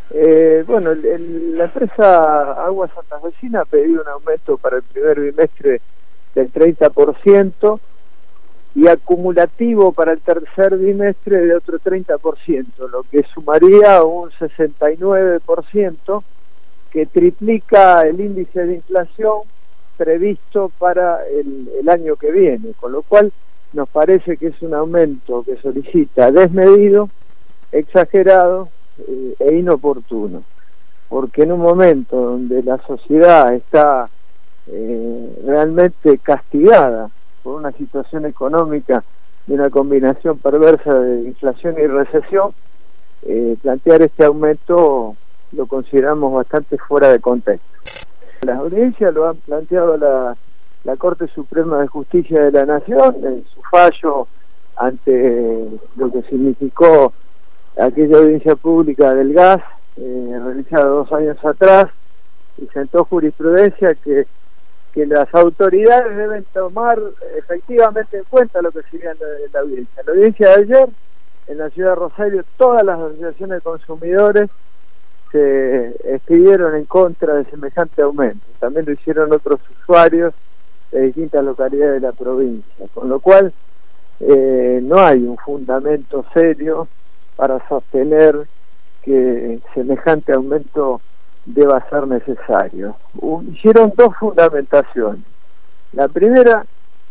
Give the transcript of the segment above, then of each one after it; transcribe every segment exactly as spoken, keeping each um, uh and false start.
Eh, bueno, el, el, la empresa Aguas Santafesina ha pedido un aumento para el primer bimestre del treinta por ciento y acumulativo para el tercer bimestre de otro treinta por ciento, lo que sumaría un sesenta y nueve por ciento, que triplica el índice de inflación previsto para el, el año que viene, con lo cual nos parece que es un aumento que solicita desmedido, exagerado eh, e inoportuno, porque en un momento donde la sociedad está eh, realmente castigada por una situación económica de una combinación perversa de inflación y recesión, eh, plantear este aumento lo consideramos bastante fuera de contexto. Las audiencias lo han planteado la, la Corte Suprema de Justicia de la Nación en su fallo ante lo que significó aquella audiencia pública del gas eh, realizada dos años atrás, y sentó jurisprudencia que que las autoridades deben tomar efectivamente en cuenta lo que sería la, la audiencia. La audiencia de ayer, en la ciudad de Rosario, todas las asociaciones de consumidores se escribieron en contra de semejante aumento. También lo hicieron otros usuarios de distintas localidades de la provincia, con lo cual eh, no hay un fundamento serio para sostener que semejante aumento deba ser necesario. Hicieron dos fundamentaciones. La primera,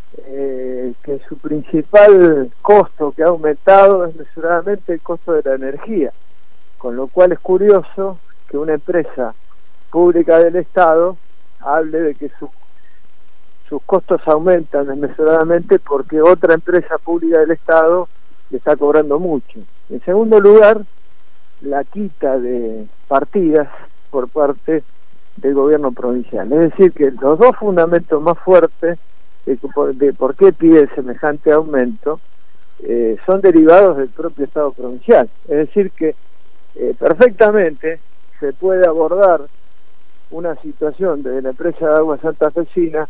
eh, que su principal costo que ha aumentado es mesuradamente el costo de la energía, con lo cual es curioso que una empresa pública del Estado hable de que su, sus costos aumentan desmesuradamente porque otra empresa pública del Estado le está cobrando mucho. En segundo lugar, la quita de partidas por parte del gobierno provincial. Es decir, que los dos fundamentos más fuertes de, de por qué pide semejante aumento eh, son derivados del propio Estado provincial. Es decir, que eh, perfectamente se puede abordar una situación desde la empresa de Aguas Santafesina,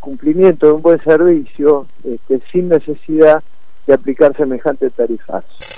cumplimiento de un buen servicio, este, sin necesidad de aplicar semejante tarifazo.